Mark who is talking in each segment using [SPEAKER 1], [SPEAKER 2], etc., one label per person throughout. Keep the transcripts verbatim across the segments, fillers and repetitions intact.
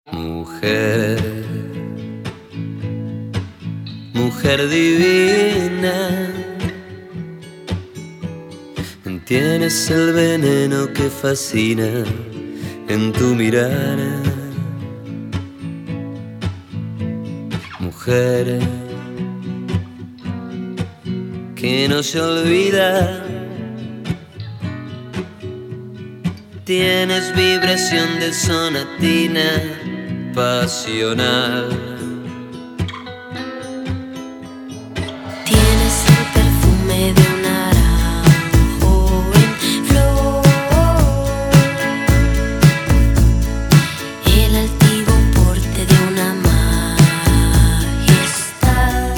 [SPEAKER 1] Mujer, mujer divina, tienes el veneno que fascina en tu mirar. Mujer que no se olvida, tienes vibración de sonatina pasional.
[SPEAKER 2] Tienes el perfume de un naranjo en flor, el altivo porte de una majestad.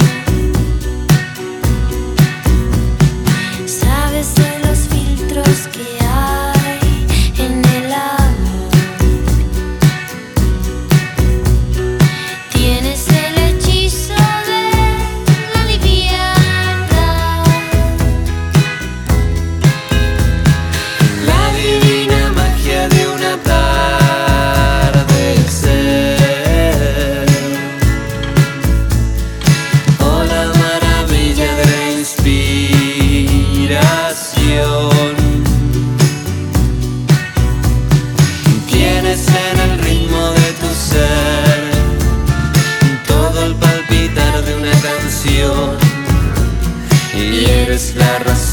[SPEAKER 2] Sabes de los filtros que hay en el amor. Tienes el hechizo de la liviandad,
[SPEAKER 1] La divina magia de un atardecer, o la maravilla de la inspiración. Tienes en el ritmo de tu ser todo el palpitar de una canción, y eres la razón